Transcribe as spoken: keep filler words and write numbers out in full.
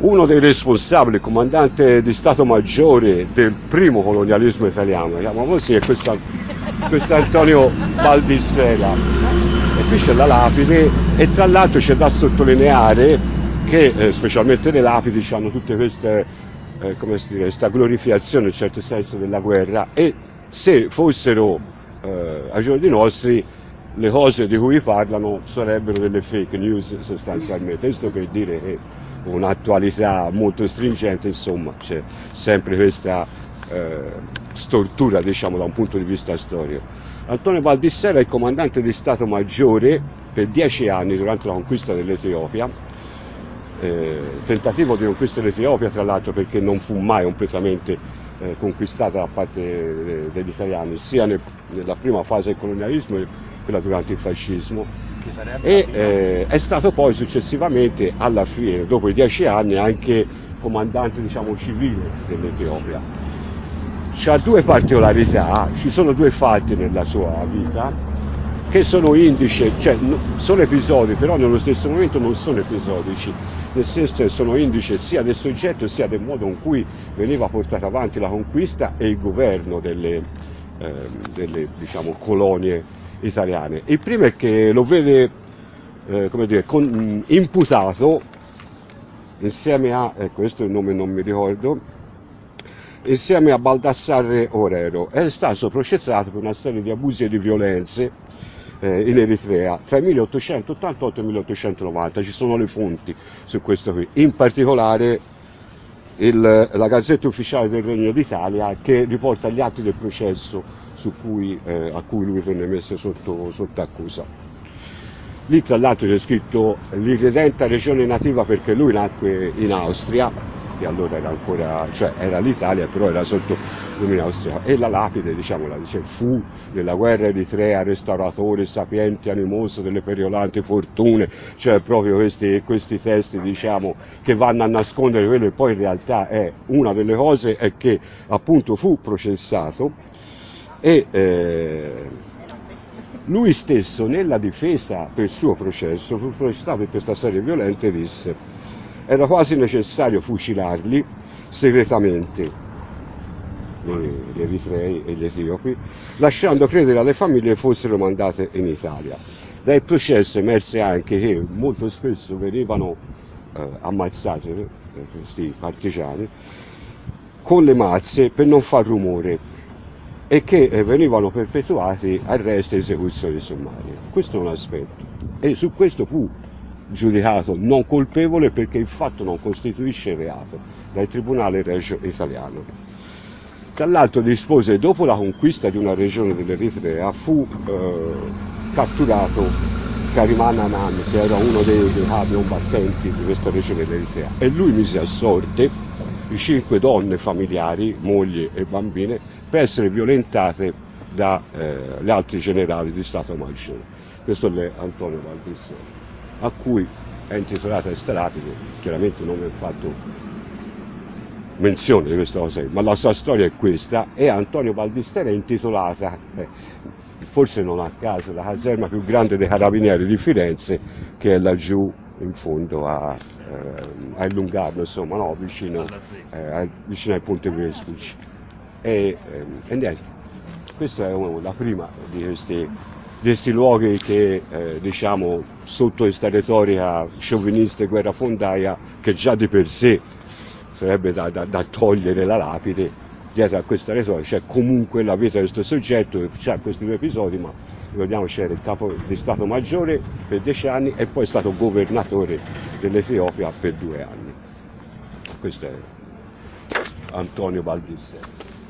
uno dei responsabili, comandante di Stato Maggiore del primo colonialismo italiano, chiamiamo così, è questo Antonio Baldissera. E qui c'è la lapide, e tra l'altro c'è da sottolineare che eh, specialmente le lapidi hanno tutte queste, eh, come si dice, questa glorificazione in certo senso della guerra, e se fossero eh, ai giorni nostri le cose di cui parlano sarebbero delle fake news sostanzialmente. Questo per dire che un'attualità molto stringente, insomma, c'è sempre questa eh, stortura, diciamo, da un punto di vista storico. Antonio Baldissera è il comandante di Stato Maggiore per dieci anni durante la conquista dell'Etiopia, eh, tentativo di conquista dell'Etiopia tra l'altro, perché non fu mai completamente eh, conquistata da parte degli italiani, sia nel, nella prima fase del colonialismo che quella durante il fascismo, e eh, è stato poi successivamente, alla fine, dopo i dieci anni, anche comandante, diciamo, civile dell'Etiopia. C'ha due particolarità, ci sono due fatti nella sua vita che sono indice, cioè sono episodi, però nello stesso momento non sono episodici, nel senso che sono indice sia del soggetto sia del modo in cui veniva portata avanti la conquista e il governo delle, eh, delle diciamo, colonie italiane. Il primo è che lo vede eh, come dire, con, imputato insieme a, ecco, questo è il nome non mi ricordo, insieme a Baldassarre Orero. È stato processato per una serie di abusi e di violenze eh, in Eritrea tra il milleottocentottantotto e il milleottocentonovanta. Ci sono le fonti su questo qui, in particolare il, la Gazzetta Ufficiale del Regno d'Italia, che riporta gli atti del processo su cui, eh, a cui lui venne messo sotto, sotto accusa. Lì tra l'altro c'è scritto l'irredenta regione nativa, perché lui nacque in Austria, che allora era ancora, cioè era l'Italia, però era sotto dominio austriaco, e la lapide, diciamo, la dice, fu nella guerra eritrea restauratore sapiente animoso delle periolanti fortune, cioè proprio questi, questi testi, diciamo, che vanno a nascondere quello che poi in realtà è una delle cose, è che appunto fu processato e eh, lui stesso nella difesa per il suo processo fu processato per questa serie violenta e disse: era quasi necessario fucilarli segretamente, gli eritrei e gli etiopi, lasciando credere alle famiglie che fossero mandate in Italia. Dal processo emerse anche che molto spesso venivano eh, ammazzati eh, questi partigiani con le mazze per non far rumore, e che eh, venivano perpetuati arresti e esecuzioni sommarie. Questo è un aspetto, e su questo fu giudicato non colpevole perché il fatto non costituisce reato dal Tribunale Regio Italiano. Tra l'altro rispose, dopo la conquista di una regione dell'Eritrea fu eh, catturato Kariman Anan, che era uno dei, dei capi combattenti di questa regione dell'Eritrea, e lui mise a sorte i cinque donne familiari, mogli e bambine, per essere violentate da eh, gli altri generali di Stato Maggiore. Questo è Antonio Baldissera, a cui è intitolata questa lapide. Chiaramente non mi ha fatto menzione di questa cosa, ma la sua storia è questa, e Antonio Baldissera è intitolata, eh, forse non a caso, la caserma più grande dei carabinieri di Firenze, che è laggiù in fondo a, eh, a Lungarno, insomma, no? vicino, eh, vicino ai Ponte Vespucci. E, eh, e niente, questa è una, la prima di questi, di questi luoghi che, eh, diciamo, sotto questa retorica sciovinista e guerrafondaia, che già di per sé sarebbe da, da, da togliere la lapide, dietro a questa retorica c'è comunque la vita di questo soggetto, c'è questi due episodi, ma ricordiamo c'era il capo di Stato Maggiore per dieci anni e poi è stato governatore dell'Etiopia per due anni. Questo è Antonio Baldissera.